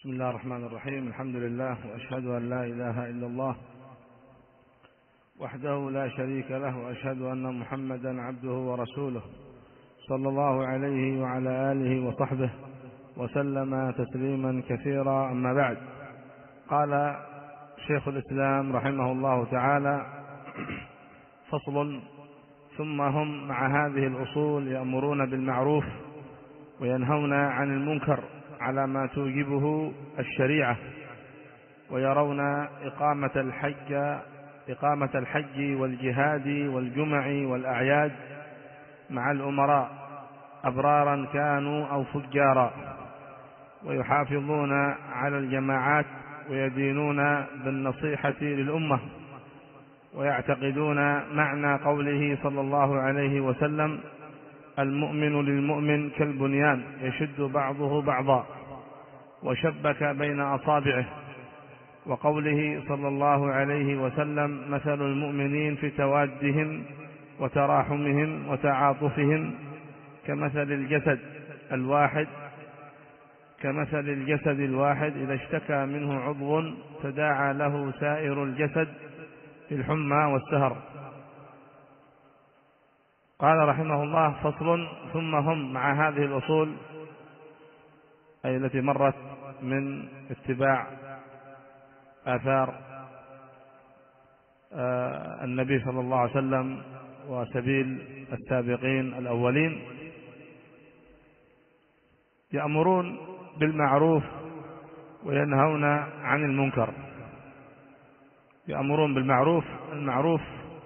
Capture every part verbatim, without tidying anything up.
بسم الله الرحمن الرحيم. الحمد لله، وأشهد أن لا إله إلا الله وحده لا شريك له، وأشهد أن محمدا عبده ورسوله صلى الله عليه وعلى آله وصحبه وسلم تسليما كثيرا. أما بعد، قال شيخ الإسلام رحمه الله تعالى: فصل: ثم هم مع هذه الأصول يأمرون بالمعروف وينهون عن المنكر على ما توجبه الشريعة، ويرون إقامة الحج إقامة الحج والجهاد والجمع والأعياد مع الأمراء أبرارا كانوا أو فجارا، ويحافظون على الجماعات ويدينون بالنصيحة للأمة، ويعتقدون معنى قوله صلى الله عليه وسلم: المؤمن للمؤمن كالبنيان يشد بعضه بعضا وشبك بين أصابعه، وقوله صلى الله عليه وسلم: مثل المؤمنين في توادهم وتراحمهم وتعاطفهم كمثل الجسد الواحد كمثل الجسد الواحد إذا اشتكى منه عضو تداعى له سائر الجسد في الحمى والسهر. قال رحمه الله: فصل: ثم هم مع هذه الأصول، أي التي مرت من اتباع آثار النبي صلى الله عليه وسلم وسبيل السابقين الأولين، يأمرون بالمعروف وينهون عن المنكر. يأمرون بالمعروف، المعروف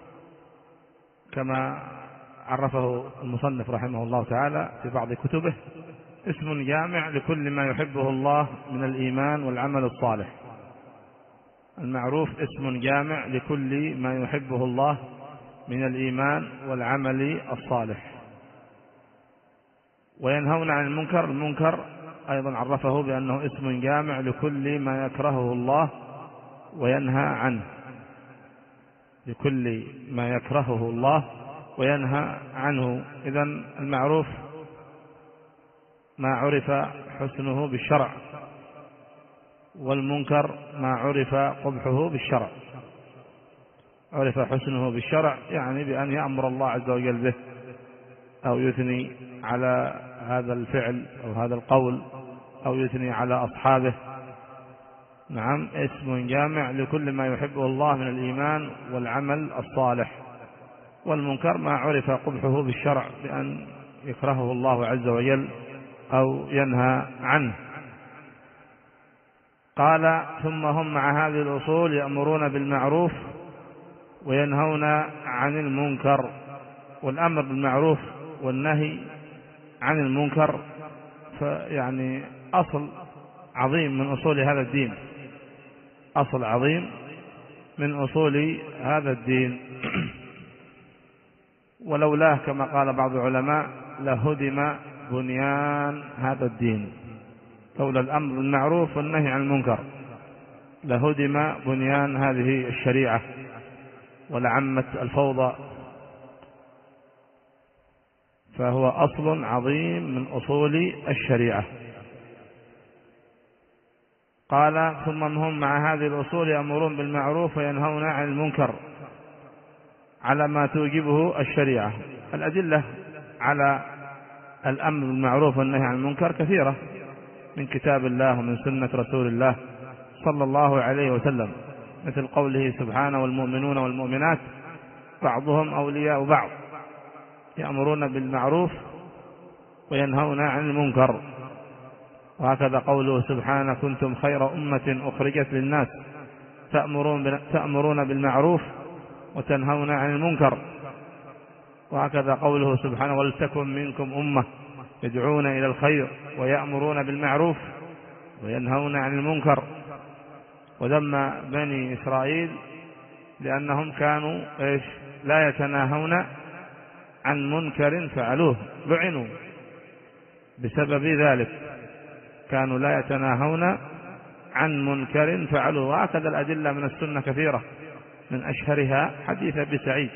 كما عرفه المصنف رحمه الله تعالى في بعض كتبه: اسم جامع لكل ما يحبه الله من الإيمان والعمل الصالح. المعروف اسم جامع لكل ما يحبه الله من الإيمان والعمل الصالح. وينهون عن المنكر، المنكر أيضا عرفه بأنه اسم جامع لكل ما يكرهه الله وينهى عنه، لكل ما يكرهه الله وينهى عنه. إذن المعروف ما عرف حسنه بالشرع، والمنكر ما عرف قبحه بالشرع. عرف حسنه بالشرع يعني بأن يأمر الله عز وجل به، أو يثني على هذا الفعل أو هذا القول، أو يثني على أصحابه. نعم، اسم جامع لكل ما يحبه الله من الإيمان والعمل الصالح. والمنكر ما عرف قبحه بالشرع بأن يكرهه الله عز وجل أو ينهى عنه. قال: ثم هم مع هذه الأصول يأمرون بالمعروف وينهون عن المنكر. والأمر بالمعروف والنهي عن المنكر فيعني أصل عظيم من أصول هذا الدين، أصل عظيم من أصول هذا الدين. ولولاه كما قال بعض العلماء لهدم بنيان هذا الدين. لولا الأمر بالمعروف والنهي عن المنكر لهدم بنيان هذه الشريعة ولعمت الفوضى. فهو أصل عظيم من أصول الشريعة. قال: ثم هم مع هذه الأصول يأمرون بالمعروف وينهون عن المنكر على ما توجبه الشريعة. الأدلة على الأمر بالمعروف والنهي عن المنكر كثيرة من كتاب الله ومن سنة رسول الله صلى الله عليه وسلم، مثل قوله سبحانه: والمؤمنون والمؤمنات بعضهم أولياء بعض يأمرون بالمعروف وينهون عن المنكر. وهكذا قوله سبحانه: كنتم خير أمة أخرجت للناس تأمرون تأمرون بالمعروف وتنهون عن المنكر. وهكذا قوله سبحانه: ولتكن منكم أمة يدعون إلى الخير ويأمرون بالمعروف وينهون عن المنكر. وذم بني إسرائيل لأنهم كانوا إيش؟ لا يتناهون عن منكر فعلوه، لعنوا بسبب ذلك. كانوا لا يتناهون عن منكر فعلوه. وهكذا الأدلة من السنة كثيرة، من أشهرها حديث أبي سعيد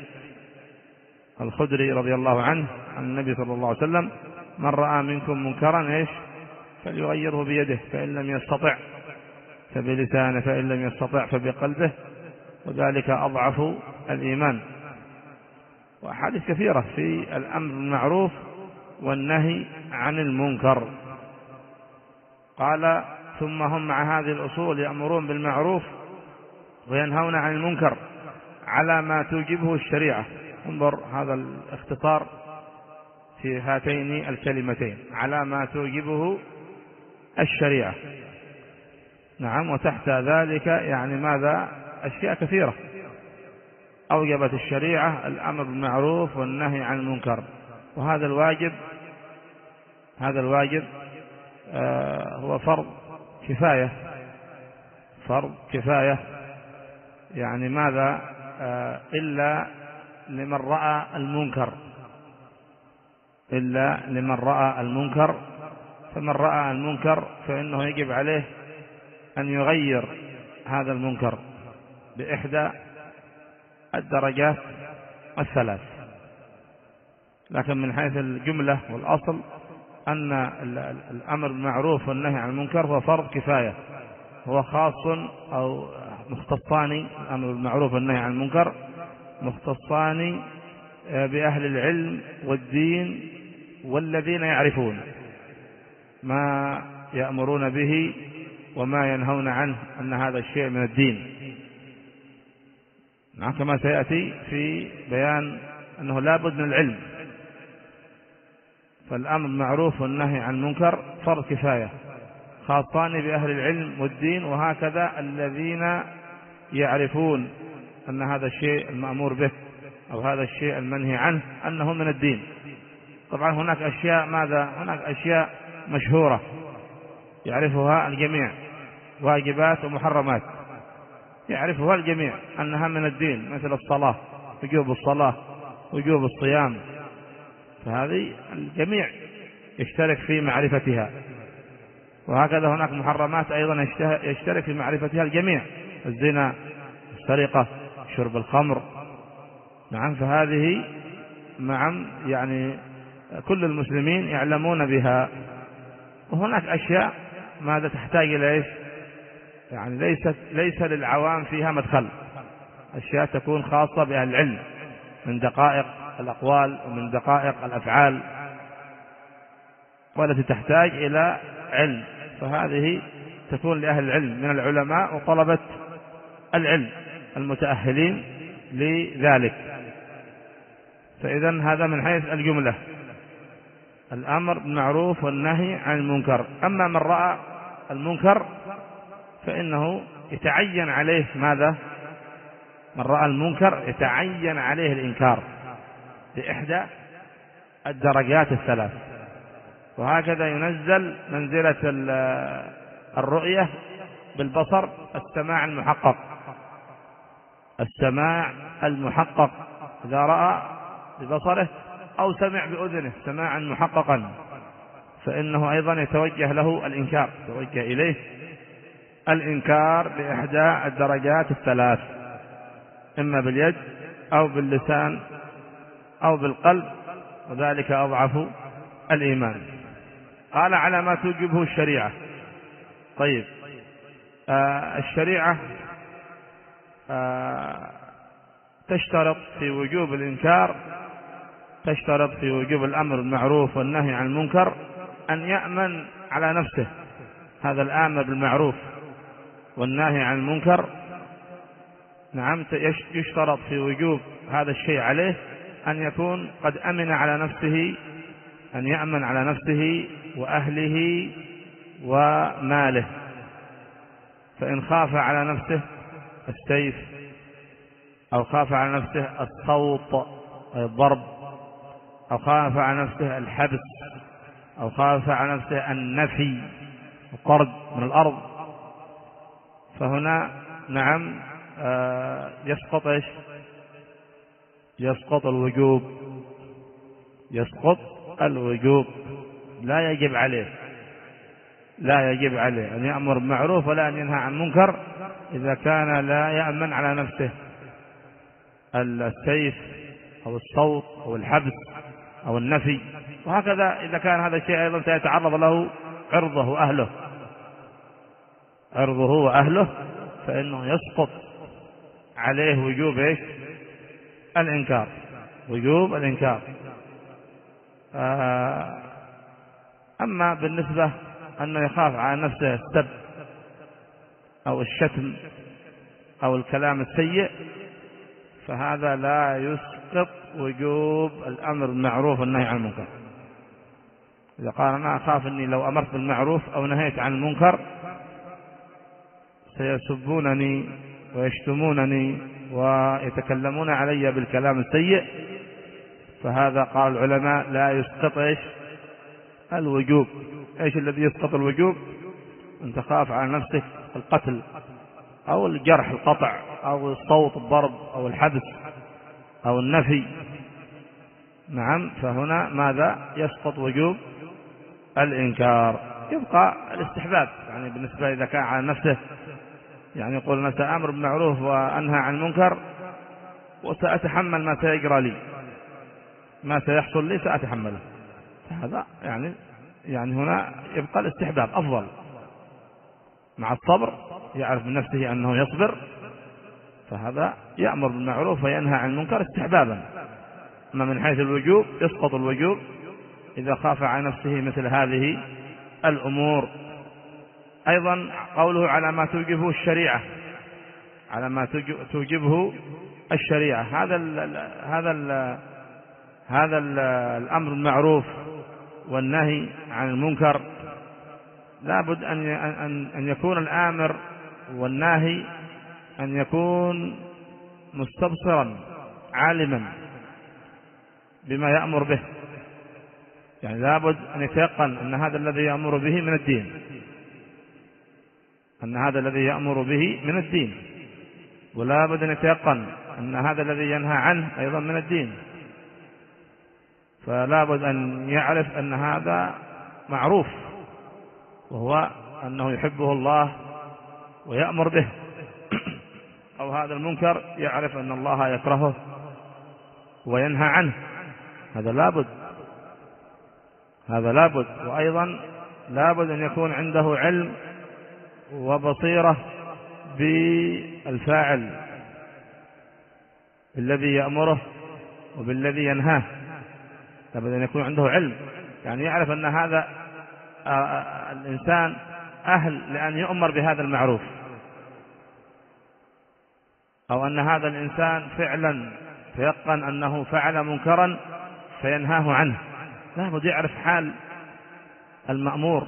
الخدري رضي الله عنه عن النبي صلى الله عليه وسلم: من رأى منكم منكرا إيش فليغيره بيده، فإن لم يستطع فبلسانه، فإن لم يستطع فبقلبه، وذلك أضعف الإيمان. وأحاديث كثيرة في الأمر بالمعروف والنهي عن المنكر. قال ثم هم مع هذه الأصول يأمرون بالمعروف وينهون عن المنكر على ما توجبه الشريعة. انظر هذا الاختصار في هاتين الكلمتين، على ما توجبه الشريعة. نعم، وتحت ذلك يعني ماذا؟ أشياء كثيرة أوجبت الشريعة الأمر بالمعروف والنهي عن المنكر. وهذا الواجب هذا الواجب آه هو فرض كفاية فرض كفاية يعني ماذا؟ آه إلا لمن رأى المنكر إلا لمن رأى المنكر فمن رأى المنكر فإنه يجب عليه أن يغير هذا المنكر بإحدى الدرجات الثلاث. لكن من حيث الجملة والأصل أن الأمر بالمعروف والنهي عن المنكر هو فرض كفاية، هو خاص أو مختصان. الأمر بالمعروف والنهي عن المنكر مختصان بأهل العلم والدين والذين يعرفون ما يأمرون به وما ينهون عنه، أن هذا الشيء من الدين. كما سيأتي في بيان أنه لا بد من العلم. فالأمر بالمعروف والنهي عن المنكر فرض كفاية خاصان بأهل العلم والدين، وهكذا الذين يعرفون أن هذا الشيء المأمور به أو هذا الشيء المنهي عنه أنه من الدين. طبعا هناك أشياء ماذا؟ هناك أشياء مشهورة يعرفها الجميع، واجبات ومحرمات يعرفها الجميع أنها من الدين، مثل الصلاة، وجوب الصلاة، وجوب الصيام، فهذه الجميع يشترك في معرفتها. وهكذا هناك محرمات أيضا يشترك في معرفتها الجميع، الزنا، السرقة، شرب الخمر. نعم، فهذه نعم يعني كل المسلمين يعلمون بها. وهناك أشياء ماذا تحتاج إلى إيش؟ يعني ليست ليس للعوام فيها مدخل، أشياء تكون خاصة بأهل العلم من دقائق الأقوال ومن دقائق الأفعال، والتي تحتاج إلى علم، فهذه تكون لأهل العلم من العلماء وطلبة العلم المتأهلين لذلك. فإذا هذا من حيث الجملة الأمر بالمعروف والنهي عن المنكر. أما من رأى المنكر فإنه يتعين عليه ماذا؟ من رأى المنكر يتعين عليه الإنكار بإحدى الدرجات الثلاث. وهكذا ينزل منزلة الرؤية بالبصر السماع المحقق السماع المحقق إذا رأى ببصره أو سمع بأذنه سماعا محققا، فإنه أيضا يتوجه له الإنكار، يتوجه إليه الإنكار بإحدى الدرجات الثلاث، إما باليد أو باللسان أو بالقلب، وذلك أضعف الإيمان. قال على ما توجبه الشريعة. طيب، آه الشريعة آه تشترط في وجوب الإنكار، تشترط في وجوب الأمر بالمعروف والنهي عن المنكر أن يأمن على نفسه. هذا الآمر بالمعروف والنهي عن المنكر نعم يشترط في وجوب هذا الشيء عليه أن يكون قد أمن على نفسه، أن يأمن على نفسه وأهله وماله. فإن خاف على نفسه السيف أو خاف على نفسه الصوت أي الضرب، أو خاف على نفسه الحبس، أو خاف على نفسه النفي الطرد من الأرض، فهنا نعم آه يسقط إيش؟ يسقط الوجوب يسقط الوجوب لا يجب عليه لا يجب عليه أن يأمر بالمعروف ولا أن ينهى عن منكر إذا كان لا يأمن على نفسه السيف أو الصوت أو الحبس أو النفي. وهكذا إذا كان هذا الشيء أيضا سيتعرض له عرضه وأهله عرضه وأهله فإنه يسقط عليه وجوب إيش؟ الإنكار، وجوب الإنكار. أما بالنسبة أنه يخاف على نفسه السب أو الشتم أو الكلام السيء فهذا لا يسقط وجوب الأمر بالمعروف والنهي عن المنكر. إذا قال أنا أخاف أني لو أمرت بالمعروف أو نهيت عن المنكر سيسبونني ويشتمونني ويتكلمون علي بالكلام السيء، فهذا قال العلماء لا يسقط إيش؟ الوجوب. إيش الذي يسقط الوجوب؟ أن تخاف على نفسك القتل أو الجرح القطع أو الصوت الضرب أو الحبس أو النفي. نعم، فهنا ماذا؟ يسقط وجوب الإنكار. يبقى الاستحباب، يعني بالنسبة إذا كان على نفسه، يعني يقول أنا سأمر بالمعروف وأنهى عن المنكر وسأتحمل ما سيجرى لي، ما سيحصل لي سأتحمله، هذا يعني يعني هنا يبقى الاستحباب أفضل مع الصبر، يعرف من نفسه أنه يصبر، فهذا يأمر بالمعروف وينهى عن المنكر استحبابا. أما من حيث الوجوب يسقط الوجوب إذا خاف على نفسه مثل هذه الأمور. أيضا قوله على ما توجبه الشريعة، على ما توجبه الشريعة، هذا ال هذا ال هذا ال الأمر المعروف والنهي عن المنكر لابد أن أن أن يكون الآمر والناهي أن يكون مستبصرا عالما بما يأمر به، يعني لابد أن يتيقن أن هذا الذي يأمر به من الدين، أن هذا الذي يأمر به من الدين، ولا بد أن يتيقن أن هذا الذي ينهى عنه أيضا من الدين. فلا بد أن يعرف أن هذا معروف، وهو أنه يحبه الله ويأمر به، أو هذا المنكر يعرف أن الله يكرهه وينهى عنه، هذا لا بد، هذا لا بد. وأيضا لا بد أن يكون عنده علم وبصيرة بالفاعل بالذي يأمره وبالذي ينهاه، لابد أن يكون عنده علم، يعني يعرف أن هذا الإنسان أهل لأن يؤمر بهذا المعروف، أو أن هذا الإنسان فعلا تيقن أنه فعل منكرا فينهاه عنه، لابد يعرف حال المأمور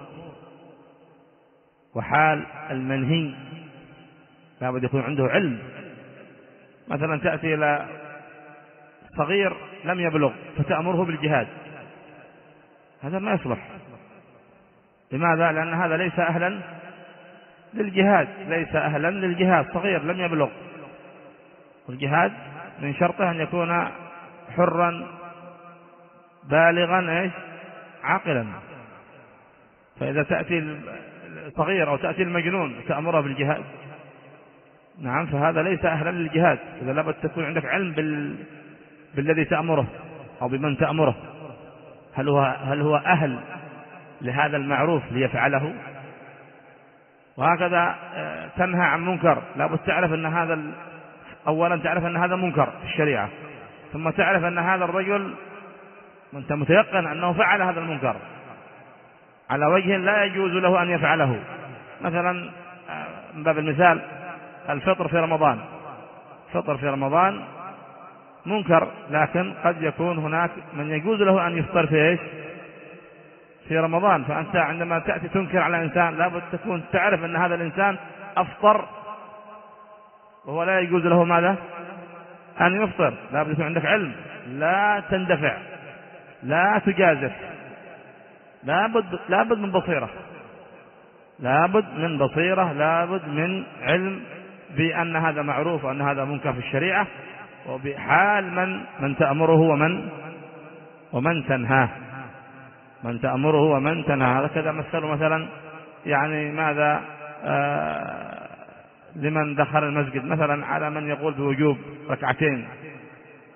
وحال المنهي، لابد يكون عنده علم. مثلا تأتي إلى صغير لم يبلغ فتأمره بالجهاد، هذا ما يصلح. لماذا؟ لأن هذا ليس أهلا للجهاد، ليس أهلا للجهاد، صغير لم يبلغ، والجهاد من شرطه أن يكون حرا بالغا إيش عاقلا. فإذا تأتي الصغير أو تأتي المجنون تأمره بالجهاد، نعم، فهذا ليس أهلا للجهاد. إذا لابد تكون عندك علم بال... بالذي تأمره أو بمن تأمره، هل هو هل هو أهل لهذا المعروف ليفعله؟ وهكذا تنهى عن منكر، لابد تعرف أن هذا ال... أولا تعرف أن هذا منكر في الشريعة، ثم تعرف أن هذا الرجل وأنت متيقن أنه فعل هذا المنكر على وجه لا يجوز له أن يفعله. مثلا من باب المثال الفطر في رمضان، فطر في رمضان منكر، لكن قد يكون هناك من يجوز له أن يفطر في إيش؟ في رمضان. فأنت عندما تأتي تنكر على إنسان لابد تكون تعرف أن هذا الإنسان أفطر وهو لا يجوز له ماذا؟ أن يفطر. لابد يكون عندك علم، لا تندفع، لا تجازف، لابد لابد من بصيرة، لابد من بصيرة، لابد من علم بأن هذا معروف وأن هذا منكر في الشريعة، وبحال من من تأمره ومن ومن تنهاه، من تأمره ومن تنهاه. هكذا مثلوا مثلا يعني ماذا آه لمن دخل المسجد مثلا على من يقول بوجوب ركعتين،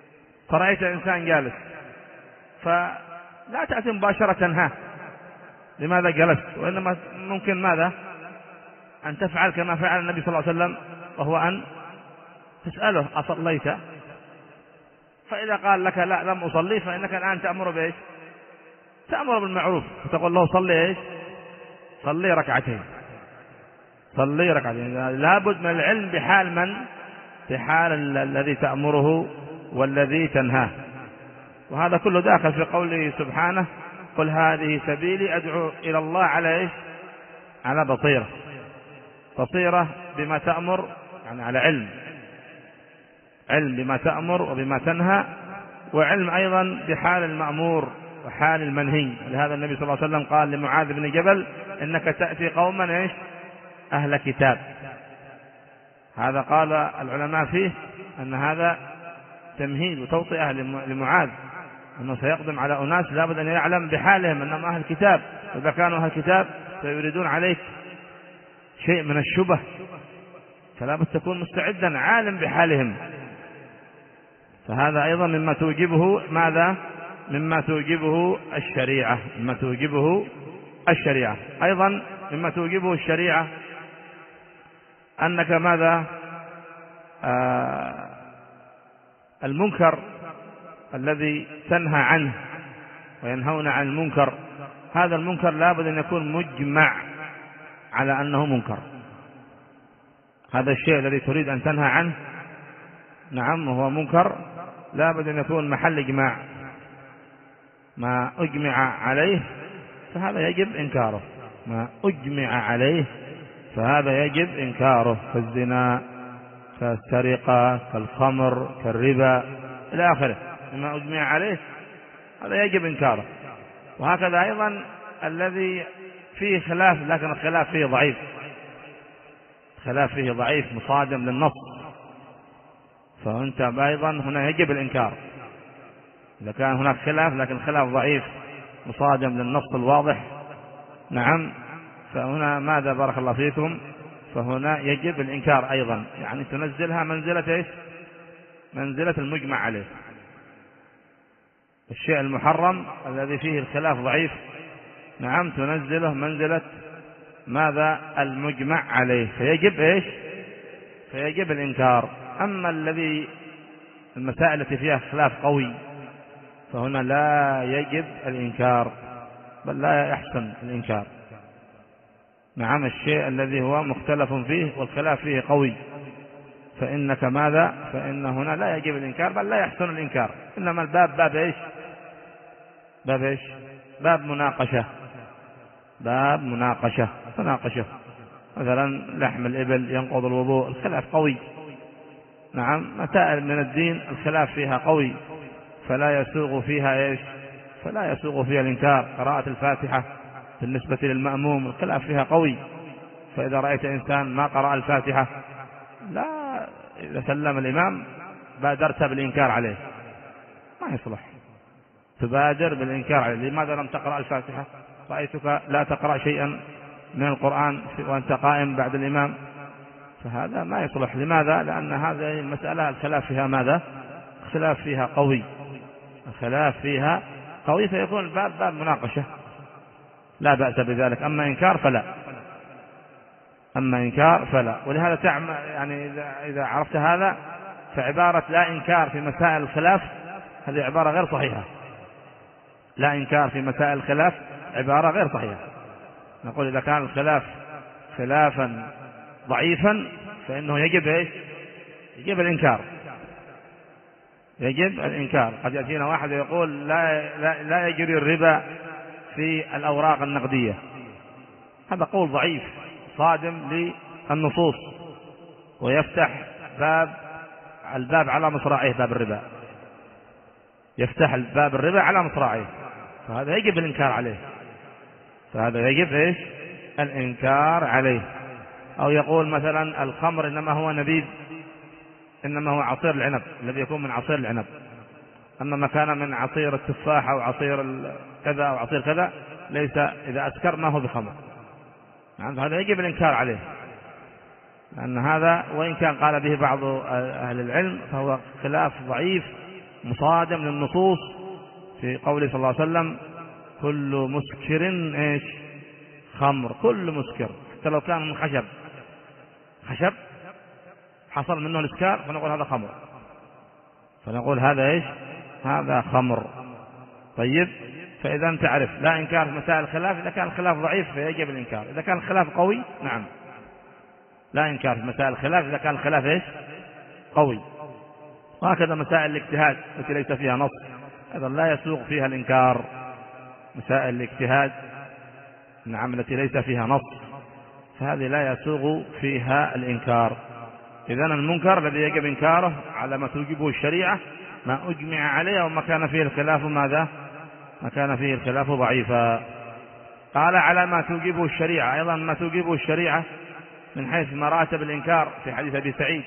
فرأيت إنسان جالس، فلا تأتي مباشرة تنهاه، لماذا جلست؟ وإنما ممكن ماذا أن تفعل كما فعل النبي صلى الله عليه وسلم، وهو أن تسأله أصليت؟ فإذا قال لك لا لم أصلي، فإنك الآن تأمر بإيش؟ تأمر بالمعروف، فتقول له صلي إيش؟ صلي ركعتين، صلي ركعتين. لابد من العلم بحال من؟ بحال الذي تأمره والذي تنهاه. وهذا كله داخل في قوله سبحانه: قل هذه سبيلي أدعو إلى الله على إيش؟ على بصيرة. بصيرة بما تأمر، يعني على علم، علم بما تأمر وبما تنهى، وعلم أيضا بحال المأمور وحال المنهي. لهذا النبي صلى الله عليه وسلم قال لمعاذ بن جبل: إنك تأتي قوما إيش؟ أهل كتاب. هذا قال العلماء فيه أن هذا تمهيد وتوطئة لمعاذ، أنه سيقدم على أناس لابد أن يعلم بحالهم أنهم أهل كتاب. إذا كانوا أهل كتاب سيريدون عليك شيء من الشبه، فلا بد تكون مستعدا عالم بحالهم. فهذا أيضا مما توجبه ماذا؟ مما توجبه الشريعة، مما توجبه الشريعة. أيضا مما توجبه الشريعة أنك ماذا؟ آه المنكر الذي تنهى عنه وينهون عن المنكر، هذا المنكر لابد أن يكون مجمع على أنه منكر. هذا الشيء الذي تريد أن تنهى عنه، نعم وهو منكر، لابد أن يكون محل إجماع. ما أجمع عليه فهذا يجب إنكاره، ما أجمع عليه فهذا يجب إنكاره، كالزنا، كالسرقة، كالخمر، كالربا إلى آخره. ما أجمع عليه هذا يجب إنكاره. وهكذا أيضا الذي فيه خلاف، لكن الخلاف فيه ضعيف، خلاف فيه ضعيف مصادم للنص، فأنت أيضا هنا يجب الإنكار. إذا كان هناك خلاف لكن خلاف ضعيف مصادم للنص الواضح، نعم، فهنا ماذا بارك الله فيكم؟ فهنا يجب الإنكار أيضا، يعني تنزلها منزلة إيش؟ منزلة المجمع عليه. الشيء المحرم الذي فيه الخلاف ضعيف، نعم، تنزله منزلة ماذا؟ المجمع عليه، فيجب إيش؟ فيجب الإنكار. أما الذي المسائل التي فيها خلاف قوي فهنا لا يجب الإنكار، بل لا يحسن الإنكار. نعم، الشيء الذي هو مختلف فيه والخلاف فيه قوي، فإنك ماذا؟ فإن هنا لا يجب الإنكار بل لا يحسن الإنكار. إنما الباب باب إيش؟ باب إيش؟ باب مناقشة، باب مناقشة مناقشة مثلا لحم الإبل ينقض الوضوء، الخلاف قوي، نعم، مسائل من الدين الخلاف فيها قوي، فلا يسوغ فيها إيش؟ فلا يسوغ فيها الإنكار. قراءة الفاتحة بالنسبة للمأموم الخلاف فيها قوي، فإذا رأيت إنسان ما قرأ الفاتحة، لا، إذا سلم الإمام بادرت بالإنكار عليه، ما يصلح، تبادر بالإنكار عليه. لماذا لم تقرأ الفاتحة؟ رأيتك لا تقرأ شيئا من القرآن وأنت قائم بعد الإمام، فهذا ما يصلح. لماذا؟ لأن هذه المسألة الخلاف فيها ماذا؟ الخلاف فيها قوي، الخلاف فيها قوي، فيكون الباب باب مناقشة، لا بأس بذلك. أما إنكار فلا، أما إنكار فلا. ولهذا تعمل يعني إذا, إذا عرفت هذا، فعبارة لا إنكار في مسائل الخلاف هذه عبارة غير صحيحة. لا إنكار في مسائل الخلاف عبارة غير صحيحة. نقول إذا كان الخلاف خلافا ضعيفا فإنه يجب إيش؟ يجب الإنكار، يجب الإنكار. قد يأتينا واحد يقول لا, لا, لا يجري الربا في الأوراق النقدية، هذا قول ضعيف صادم للنصوص، ويفتح باب الباب على مصراعيه، باب الربا، يفتح الباب الربا على مصراعيه، فهذا يجب الإنكار عليه، فهذا يجب إيش؟ الإنكار عليه. أو يقول مثلا الخمر إنما هو نبيذ، إنما هو عصير العنب الذي يكون من عصير العنب، أما ما كان من عصير التفاح أو عصير كذا أو عصير كذا ليس، إذا أسكر ما هو بخمر، يعني هذا يجب الإنكار عليه، لأن هذا وإن كان قال به بعض أهل العلم فهو خلاف ضعيف مصادم للنصوص في قوله صلى الله عليه وسلم كل مسكر إيش؟ خمر، كل مسكر حتى لو كان من خشب خشب حصل منه الإسكار فنقول هذا خمر، فنقول هذا إيش؟ هذا خمر. طيب، فإذا تعرف لا إنكار في مسائل الخلاف. إذا كان الخلاف ضعيف فيجب الإنكار، إذا كان الخلاف قوي نعم لا إنكار في مسائل الخلاف إذا كان الخلاف إيش؟ قوي. وهكذا مسائل الاجتهاد التي ليس فيها نص هذا لا يسوغ فيها الإنكار. مسائل الاجتهاد نعم التي ليس فيها نص فهذه لا يسوغ فيها الإنكار. إذن المنكر الذي يجب إنكاره على ما توجبه الشريعة ما أجمع عليه وما كان فيه الخلاف ماذا؟ ما كان فيه الخلاف ضعيفا. قال على ما توجبه الشريعة، أيضا ما توجبه الشريعة من حيث مراتب الإنكار في حديث أبي سعيد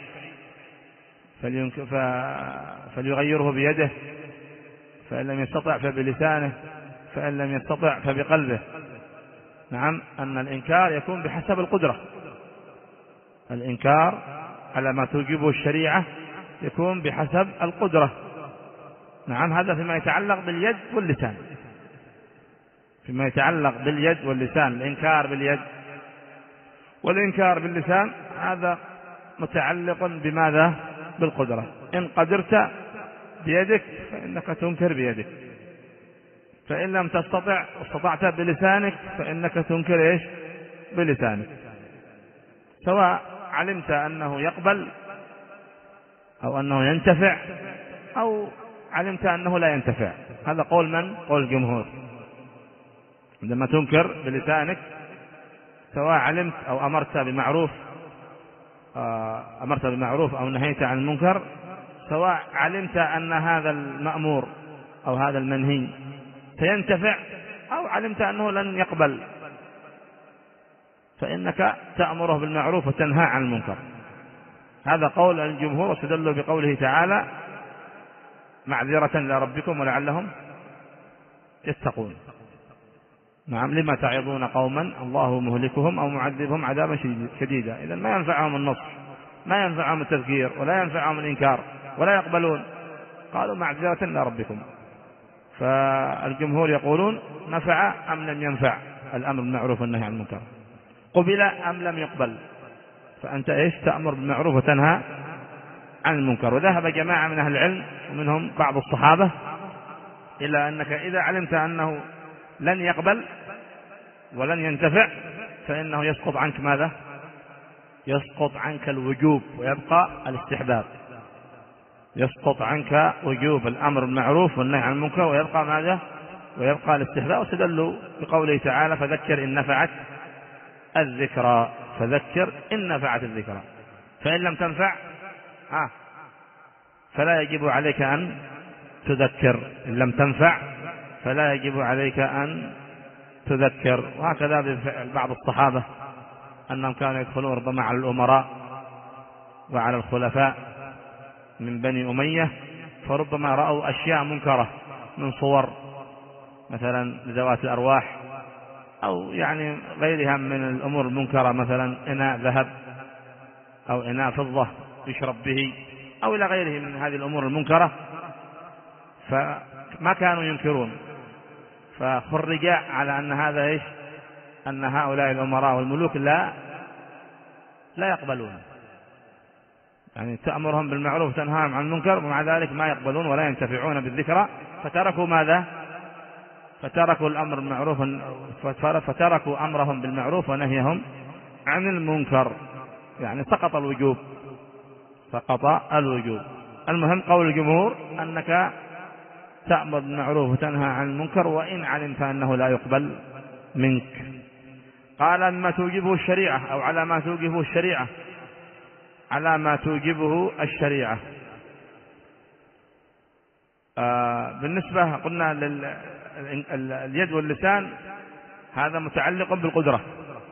فليغيره بيده فإن لم يستطع فبلسانه فإن لم يستطع فبقلبه. نعم أن الإنكار يكون بحسب القدرة، الإنكار على ما توجبه الشريعة يكون بحسب القدرة. نعم هذا فيما يتعلق باليد واللسان، فيما يتعلق باليد واللسان الإنكار باليد والإنكار باللسان هذا متعلق بماذا؟ بالقدرة. إن قدرت بيدك فإنك تنكر بيدك، فإن لم تستطع استطعت بلسانك فإنك تنكر إيش؟ بلسانك، سواء علمت أنه يقبل أو أنه ينتفع أو علمت أنه لا ينتفع. هذا قول من؟ قول الجمهور. عندما تنكر بلسانك سواء علمت أو أمرت بمعروف أمرت بمعروف أو نهيت عن المنكر، سواء علمت أن هذا المأمور أو هذا المنهي سينتفع أو علمت أنه لن يقبل فإنك تأمره بالمعروف وتنهى عن المنكر. هذا قول الجمهور، واستدلوا بقوله تعالى معذرة إلى ربكم ولعلهم يتقون. نعم لما تعظون قوما الله مهلكهم أو معذبهم عذابا شديدا. إذن ما ينفعهم النصح، ما ينفعهم التذكير، ولا ينفعهم الإنكار، ولا يقبلون. قالوا معذرة إلى ربكم. فالجمهور يقولون نفع أم لم ينفع الأمر بالمعروف والنهي عن المنكر، قبل أم لم يقبل، فأنت إيش؟ تأمر بالمعروف وتنهى عن المنكر. وذهب جماعة من أهل العلم ومنهم بعض الصحابة إلى أنك إذا علمت أنه لن يقبل ولن ينتفع فإنه يسقط عنك ماذا؟ يسقط عنك الوجوب ويبقى الاستحباب. يسقط عنك وجوب الأمر بالمعروف والنهي عن المنكر ويبقى ماذا؟ ويبقى الاستحباب. واستدلوا بقوله تعالى فذكر إن نفعت الذكرى، فذكر إن نفعت الذكرى. فإن لم تنفع آه فلا يجب عليك أن تذكر، إن لم تنفع فلا يجب عليك أن تذكر. وهكذا بفعل بعض الصحابة أنهم كانوا يدخلون ربما على الأمراء وعلى الخلفاء من بني أمية فربما رأوا أشياء منكرة من صور مثلا لذوات الأرواح أو يعني غيرها من الأمور المنكرة، مثلا إناء ذهب أو إناء فضة يشرب به أو إلى غيره من هذه الأمور المنكرة، فما كانوا ينكرون، فخرج على أن هذا إيش؟ أن هؤلاء الأمراء والملوك لا لا يقبلون، يعني تأمرهم بالمعروف وتنهاهم عن المنكر ومع ذلك ما يقبلون ولا ينتفعون بالذكرى، فتركوا ماذا؟ فتركوا الأمر بالمعروف فتركوا أمرهم بالمعروف ونهيهم عن المنكر، يعني سقط الوجوب سقط الوجوب. المهم قول الجمهور أنك تأمر بالمعروف وتنهى عن المنكر وإن علمت أنه لا يقبل منك. قال ما توجبه الشريعة أو على ما توجبه الشريعة على ما توجبه الشريعة. آه بالنسبة قلنا لليد واللسان هذا متعلق بالقدرة.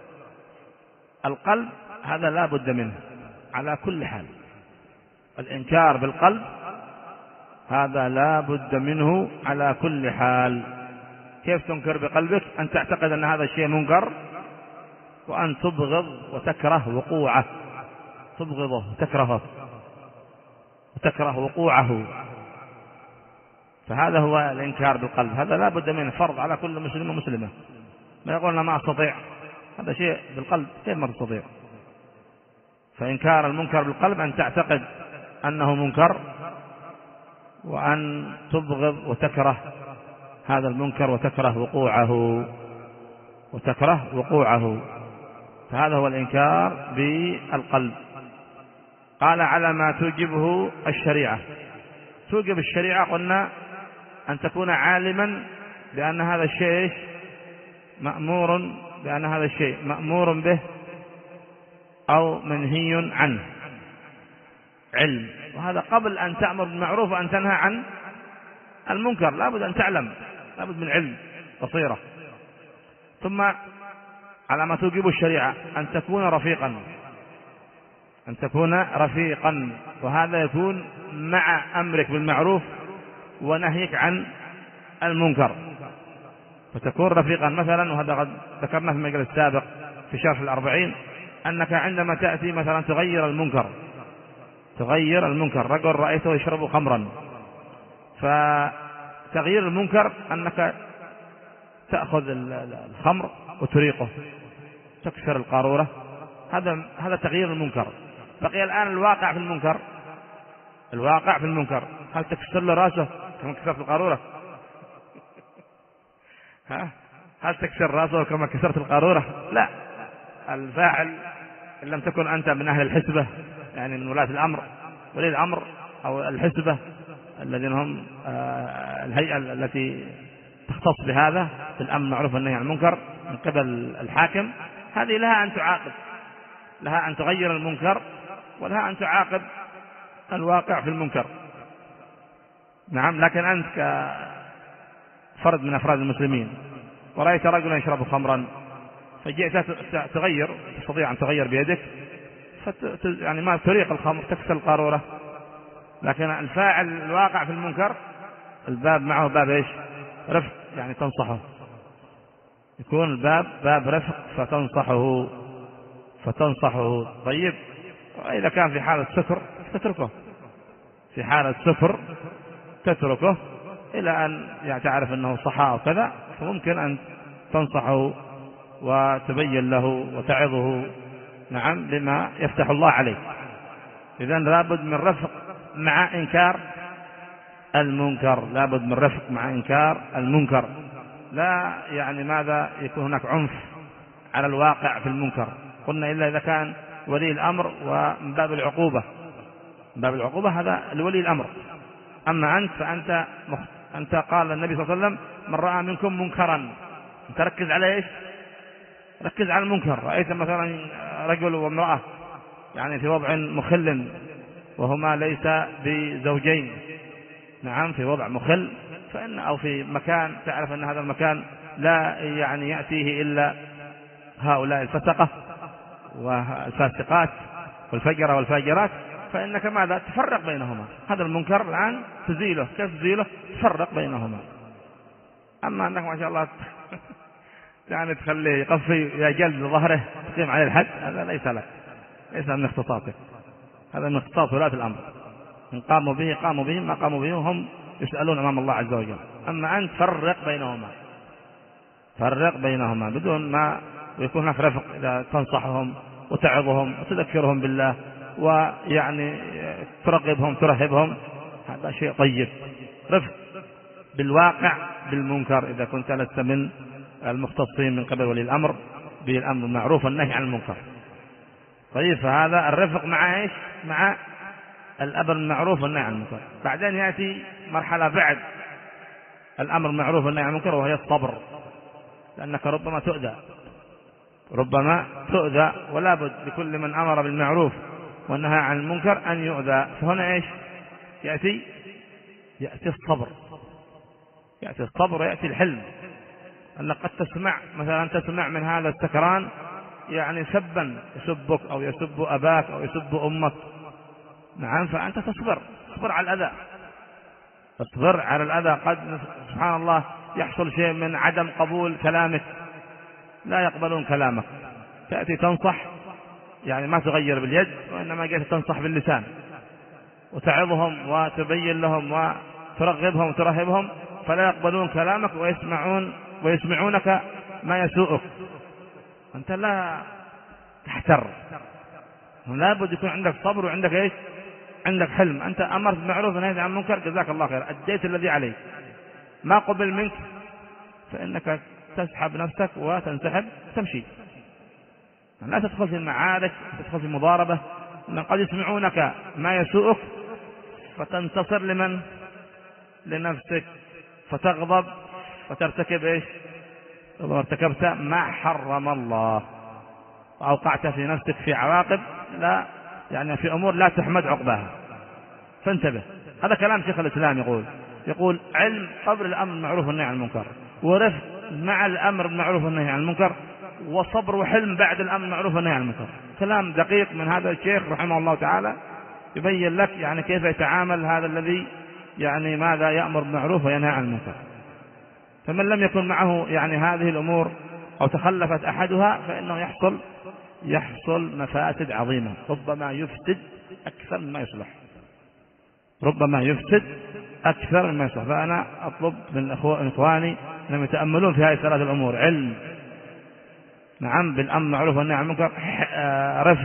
القلب هذا لا بد منه على كل حال، الإنكار بالقلب هذا لا بد منه على كل حال. كيف تنكر بقلبك؟ أن تعتقد أن هذا الشيء منكر وأن تبغض وتكره وقوعه، تبغضه وتكرهه وتكره وقوعه، فهذا هو الإنكار بالقلب، هذا لا بد منه، فرض على كل مسلم ومسلمة. ما يقولنا ما أستطيع هذا شيء بالقلب كيف ما تستطيع. فإنكار المنكر بالقلب أن تعتقد أنه منكر، وأن تبغض وتكره هذا المنكر وتكره وقوعه وتكره وقوعه فهذا هو الإنكار بالقلب. قال على ما توجبه الشريعة. توجب الشريعة قلنا أن تكون عالما بأن هذا الشيء مأمور بأن هذا الشيء مأمور به أو منهي عنه، علم. وهذا قبل أن تأمر بالمعروف وأن تنهى عن المنكر لابد أن تعلم، لابد من علم بصيرة. ثم على ما توجب الشريعة أن تكون رفيقا، أن تكون رفيقا وهذا يكون مع أمرك بالمعروف ونهيك عن المنكر. فتكون رفيقا مثلا، وهذا قد ذكرنا في المجلس السابق في شرح الأربعين، أنك عندما تأتي مثلا تغير المنكر تغير المنكر رجل رأيته يشرب خمرا، فتغيير المنكر أنك تأخذ الخمر وتريقه، تكسر القارورة، هذا هذا تغيير المنكر. بقي الآن الواقع في المنكر الواقع في المنكر هل تكسر له راسه كما كسرت القارورة؟ ها؟ هل تكسر راسه كما كسرت القارورة؟ لا. الفاعل إن لم تكن أنت من أهل الحسبة، يعني من ولاة الأمر، ولي الأمر أو الحسبة الذين هم الهيئة التي تختص بهذا في الأمر المعروف والنهي عن المنكر من قبل الحاكم، هذه لها أن تعاقب، لها أن تغير المنكر ولها أن تعاقب الواقع في المنكر. نعم. لكن أنت كفرد من أفراد المسلمين ورأيت رجلا يشرب خمرا فجئت تغير، تستطيع أن تغير بيدك فت... يعني ما تريق الخمر تكسر القارورة. لكن الفاعل الواقع في المنكر الباب معه باب ايش؟ رفق، يعني تنصحه، يكون الباب باب رفق فتنصحه فتنصحه طيب. وإذا كان في حالة سكر تتركه، في حالة سكر تتركه إلى أن يعني تعرف أنه صحى أو كذا، فممكن أن تنصحه وتبين له وتعظه، نعم، بما يفتح الله عليه. إذن لابد من رفق مع إنكار المنكر، لابد من رفق مع إنكار المنكر، لا يعني ماذا يكون هناك عنف على الواقع في المنكر. قلنا إلا إذا كان ولي الأمر ومن باب العقوبة، من باب العقوبة هذا لولي الأمر. أما أنت فأنت مخ... أنت قال النبي صلى الله عليه وسلم من رأى منكم منكرا، أنت ركز على إيش؟ ركز على المنكر. رأيت مثلا رجل وامرأة يعني في وضع مخل وهما ليس بزوجين، نعم، في وضع مخل، فإن أو في مكان تعرف أن هذا المكان لا يعني يأتيه إلا هؤلاء الفسقة والفاسقات والفجرة والفاجرات، فإنك ماذا؟ تفرق بينهما. هذا المنكر الآن تزيله، كيف تزيله؟ تفرق بينهما. أما أنك ما شاء الله يعني تخليه يقفي يا جلد ظهره تقيم عليه الحد، هذا ليس لك، ليس من اختصاصك، هذا من اختصاص ولاة الأمر. إن قاموا به قاموا به، ما قاموا به هم يسألون أمام الله عز وجل. أما أنت فرق بينهما، فرق بينهما بدون ما ويكون هناك رفق، إذا تنصحهم وتعظهم وتذكرهم بالله ويعني ترغبهم ترهبهم، هذا شيء طيب. رفق بالواقع بالمنكر إذا كنت لست من المختصين من قبل ولي الأمر بالأمر المعروف والنهي عن المنكر. طيب، فهذا الرفق مع إيش؟ مع الأمر المعروف والنهي عن المنكر. بعدين يأتي مرحلة بعد الأمر المعروف والنهي عن المنكر وهي الصبر، لأنك ربما تؤذى، ربما تؤذى، ولا بد لكل من أمر بالمعروف والنهى عن المنكر أن يؤذى. فهنا إيش يأتي؟ يأتي الصبر، يأتي الصبر ويأتي الحلم. أنك قد تسمع مثلا تسمع من هذا السكران يعني سبا يسبك أو يسب أباك أو يسب أمك، نعم، فأنت تصبر، تصبر على الأذى، تصبر على الأذى. قد سبحان الله يحصل شيء من عدم قبول كلامك، لا يقبلون كلامك، تأتي تنصح، يعني ما تغير باليد وإنما جئت تنصح باللسان وتعظهم وتبين لهم وترغبهم أنت لا تحتر، لا بد يكون عندك صبر وعندك إيش؟ عندك حلم. أنت أمرت بالمعروف ونهيت عن المنكر، جزاك الله خير، أديت الذي عليك. ما قبل منك فإنك تسحب نفسك وتنسحب تمشي، لا تدخل في المعارك، تدخل في المضاربة. إن قد يسمعونك ما يسوءك فتنتصر لمن؟ لنفسك، فتغضب فترتكب إيش؟ ارتكبت ما حرم الله، وأوقعت في نفسك في عواقب لا يعني في أمور لا تحمد عقباها. فانتبه. هذا كلام شيخ الإسلام يقول يقول علم قبل الأمر بالمعروف والنهي عن المنكر، ورفق مع الأمر بالمعروف والنهي عن المنكر، وصبر وحلم بعد الأمر بالمعروف والنهي عن المنكر. كلام دقيق من هذا الشيخ رحمه الله تعالى، يبين لك يعني كيف يتعامل هذا الذي يعني ماذا يأمر بالمعروف وينهى عن المنكر. فمن لم يكن معه يعني هذه الأمور أو تخلفت أحدها فإنه يحصل يحصل مفاسد عظيمة، ربما يفسد أكثر مما يصلح، ربما يفسد أكثر مما يصلح. فأنا أطلب من إخواني أنهم يتأملون في هذه الثلاث الأمور: علم نعم بالأمر بالمعروف والنهي عن المنكر، رفق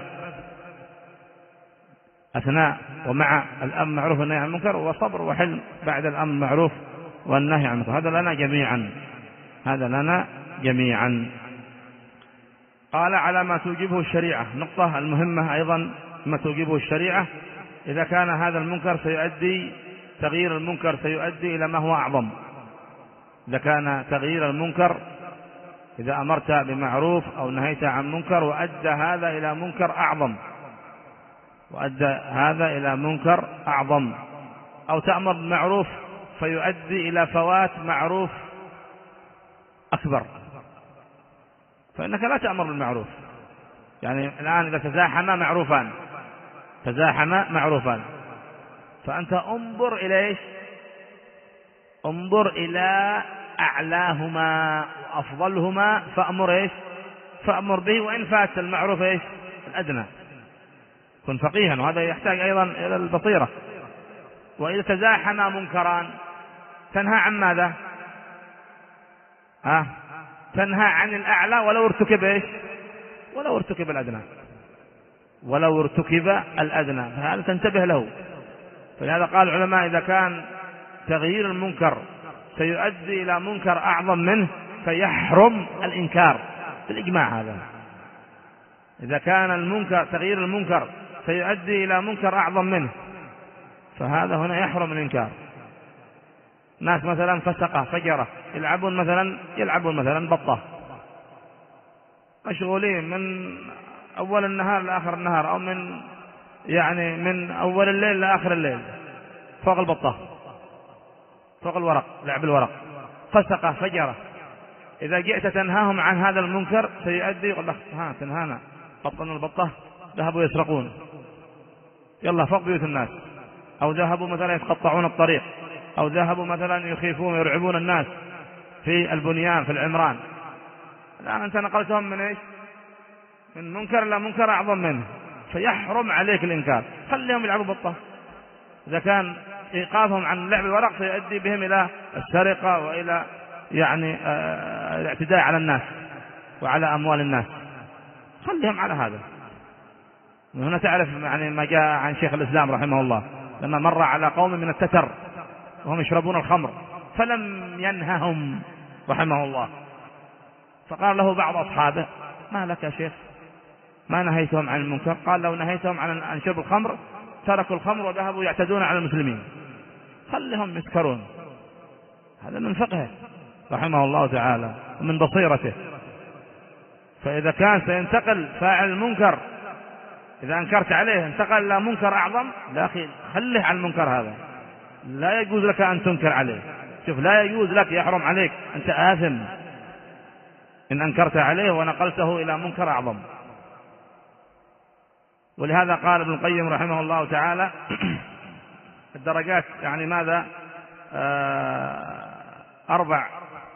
أثناء ومع الأمر بالمعروف والنهي عن المنكر، وصبر وحلم بعد الأمر بالمعروف والنهي عن المنكر. هذا لنا جميعا، هذا لنا جميعا. قال على ما توجبه الشريعة. نقطة المهمة أيضا ما توجبه الشريعة: إذا كان هذا المنكر سيؤدي تغيير المنكر سيؤدي إلى ما هو أعظم. إذا كان تغيير المنكر، إذا أمرت بمعروف أو نهيت عن منكر وأدى هذا إلى منكر أعظم، وأدى هذا إلى منكر أعظم، أو تأمر بالمعروف فيؤدي إلى فوات معروف أكبر، فإنك لا تأمر بالمعروف. يعني الآن إذا تزاحم معروفان تزاحم معروفان فأنت انظر إلى إيش؟ انظر إلى أعلاهما وأفضلهما فأمر إيش؟ فأمر به، وإن فات المعروف إيش؟ الأدنى. كن فقيها، وهذا يحتاج أيضا إلى البصيرة. وإذا تزاحم منكران تنهى عن ماذا؟ ها؟ تنهى عن الأعلى ولو ارتكب إيش؟ ولو ارتكب الأدنى، ولو ارتكب الأدنى، فهذا تنتبه له. فلهذا قال العلماء: إذا كان تغيير المنكر سيؤدي إلى منكر أعظم منه فيحرم الإنكار بالإجماع. هذا إذا كان المنكر تغيير المنكر سيؤدي إلى منكر أعظم منه فهذا هنا يحرم الإنكار. ناس مثلا فسقة فجرة يلعبون مثلا يلعبون مثلا بطة، مشغولين من أول النهار لآخر النهار، أو من يعني من أول الليل لآخر الليل فوق البطة، فوق الورق، لعب الورق، فسقة فجرة. إذا جئت تنهاهم عن هذا المنكر سيؤدي، يقول لك: ها تنهانا، بطلنا البطة، ذهبوا يسرقون، يلا فوق بيوت الناس، أو ذهبوا مثلا يتقطعون الطريق، أو ذهبوا مثلا يخيفون ويرعبون الناس في البنيان في العمران. الآن أنت نقلتهم من إيش؟ من منكر إلى منكر أعظم منه، فيحرم عليك الإنكار. خليهم يلعبوا بطة. إذا كان إيقافهم عن لعب الورق سيؤدي بهم إلى السرقة وإلى يعني آه الاعتداء على الناس وعلى أموال الناس، خليهم على هذا. وهنا تعرف يعني ما جاء عن شيخ الإسلام رحمه الله لما مر على قوم من التتر وهم يشربون الخمر فلم ينههم رحمه الله، فقال له بعض أصحابه: ما لك يا شيخ، ما نهيتهم عن المنكر؟ قال: لو نهيتهم عن شرب الخمر تركوا الخمر وذهبوا يعتدون على المسلمين، خلهم يسكرون. هذا من فقهه رحمه الله تعالى ومن بصيرته. فإذا كان سينتقل فاعل المنكر، إذا أنكرت عليه انتقل إلى منكر أعظم، لا أخي خله عن المنكر هذا، لا يجوز لك أن تنكر عليه. شوف، لا يجوز لك، يحرم عليك، أنت آثم إن أنكرت عليه ونقلته إلى منكر أعظم. ولهذا قال ابن القيم رحمه الله تعالى: الدرجات يعني ماذا؟ آه أربع،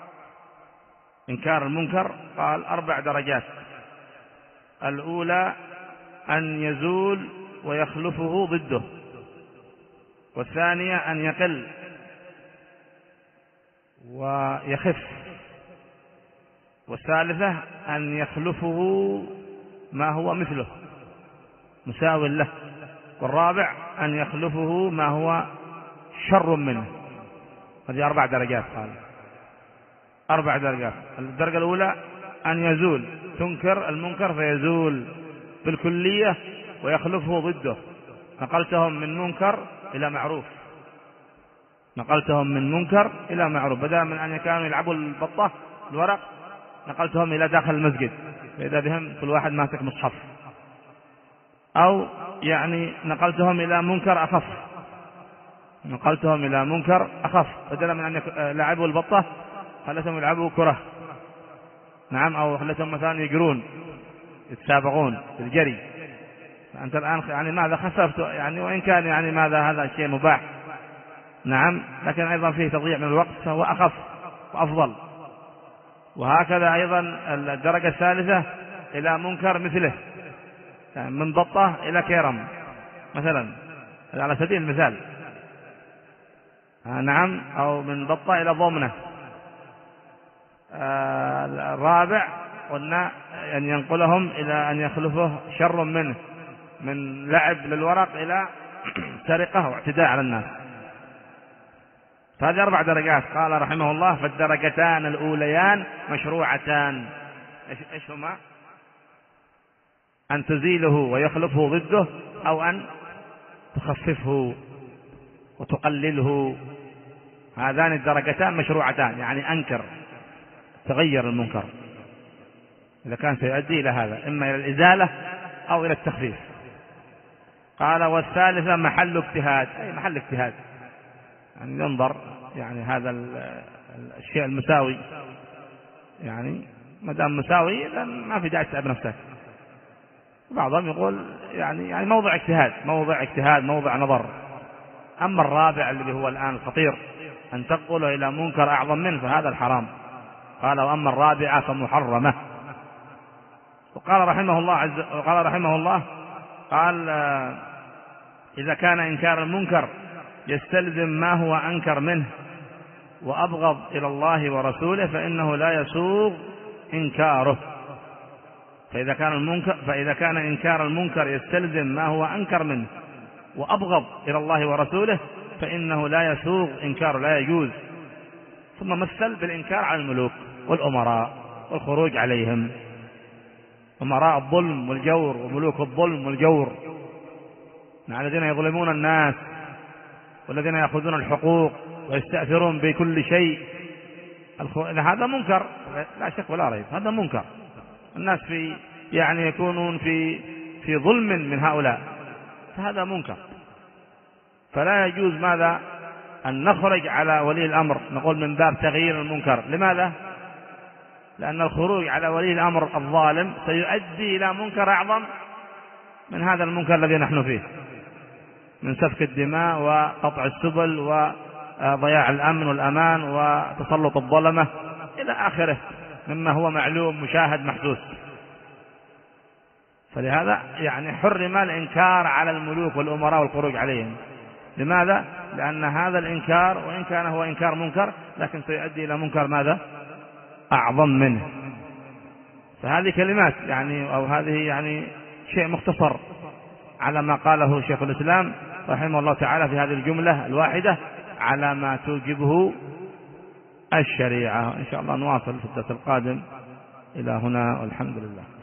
إنكار المنكر قال أربع درجات. الأولى أن يزول ويخلفه ضده، والثانية أن يقل ويخف، والثالثة أن يخلفه ما هو مثله مساو له. والرابع أن يخلفه ما هو شر منه. هذه أربع درجات. قال أربع درجات. الدرجة الأولى أن يزول، تنكر المنكر فيزول بالكلية ويخلفه ضده. نقلتهم من منكر إلى معروف، نقلتهم من منكر إلى معروف. بدلا من أن كانوا يلعبوا البطة الورق نقلتهم إلى داخل المسجد، فإذا بهم كل واحد ماسك مصحف. أو يعني نقلتهم إلى منكر أخف، نقلتهم إلى منكر أخف. بدلا من أن يلعبوا البطة خلتهم يلعبوا كرة، نعم، أو خلتهم مثلا يجرون يتسابقون في الجري. أنت الآن يعني ماذا خسرت؟ يعني وإن كان يعني ماذا هذا شيء مباح، نعم، لكن أيضا فيه تضييع من الوقت، فهو أخف وأفضل. وهكذا أيضا الدرجة الثالثة إلى منكر مثله، يعني من بطة إلى كيرم مثلا، على سبيل المثال، نعم، أو من بطة إلى ضمنة. الرابع قلنا أن ينقلهم إلى أن يخلفه شر منه، من لعب للورق إلى سرقة واعتداء على الناس. فهذه أربع درجات. قال رحمه الله: فالدرجتان الأوليان مشروعتان. إيش هما؟ أن تزيله ويخلفه ضده، أو أن تخففه وتقلله. هذان الدرجتان مشروعتان، يعني أنكر، تغير المنكر إذا كان سيؤدي إلى هذا، إما إلى الإزالة أو إلى التخفيف. قال: والثالثة محل اجتهاد، أي محل اجتهاد، يعني ينظر يعني هذا الشيء المساوي، يعني ما دام مساوي إذا ما في داعي تتعب نفسك. بعضهم يقول يعني يعني موضع اجتهاد، موضع اجتهاد، موضع نظر. أما الرابع الذي هو الآن الخطير، أن تنقله إلى منكر أعظم منه، فهذا الحرام. قال: وأما الرابعة فمحرمة. وقال رحمه الله عز وقال رحمه الله قال: إذا كان إنكار المنكر يستلزم ما هو أنكر منه وأبغض إلى الله ورسوله فإنه لا يسوغ إنكاره. فإذا كان المنكر فإذا كان إنكار المنكر يستلزم ما هو أنكر منه وأبغض إلى الله ورسوله فإنه لا يسوغ إنكاره، لا يجوز. ثم مثل بالإنكار على الملوك والأمراء والخروج عليهم، أمراء الظلم والجور وملوك الظلم والجور، مع الذين يظلمون الناس والذين يأخذون الحقوق ويستأثرون بكل شيء. هذا منكر لا شك ولا ريب، هذا منكر. الناس في يعني يكونون في في ظلم من هؤلاء، فهذا منكر. فلا يجوز ماذا أن نخرج على ولي الأمر، نقول من باب تغيير المنكر. لماذا؟ لأن الخروج على ولي الأمر الظالم سيؤدي إلى منكر أعظم من هذا المنكر الذي نحن فيه، من سفك الدماء وقطع السبل وضياع الأمن والأمان وتسلط الظلمة إلى آخره، مما هو معلوم مشاهد محسوس. فلهذا يعني حرم الإنكار على الملوك والأمراء والخروج عليهم. لماذا؟ لأن هذا الإنكار وإن كان هو إنكار منكر لكن سيؤدي إلى منكر ماذا؟ أعظم منه. فهذه كلمات يعني أو هذه يعني شيء مختصر على ما قاله شيخ الإسلام رحمه الله تعالى في هذه الجملة الواحدة على ما توجبه الشريعة. إن شاء الله نواصل في الدرس القادم. إلى هنا والحمد لله.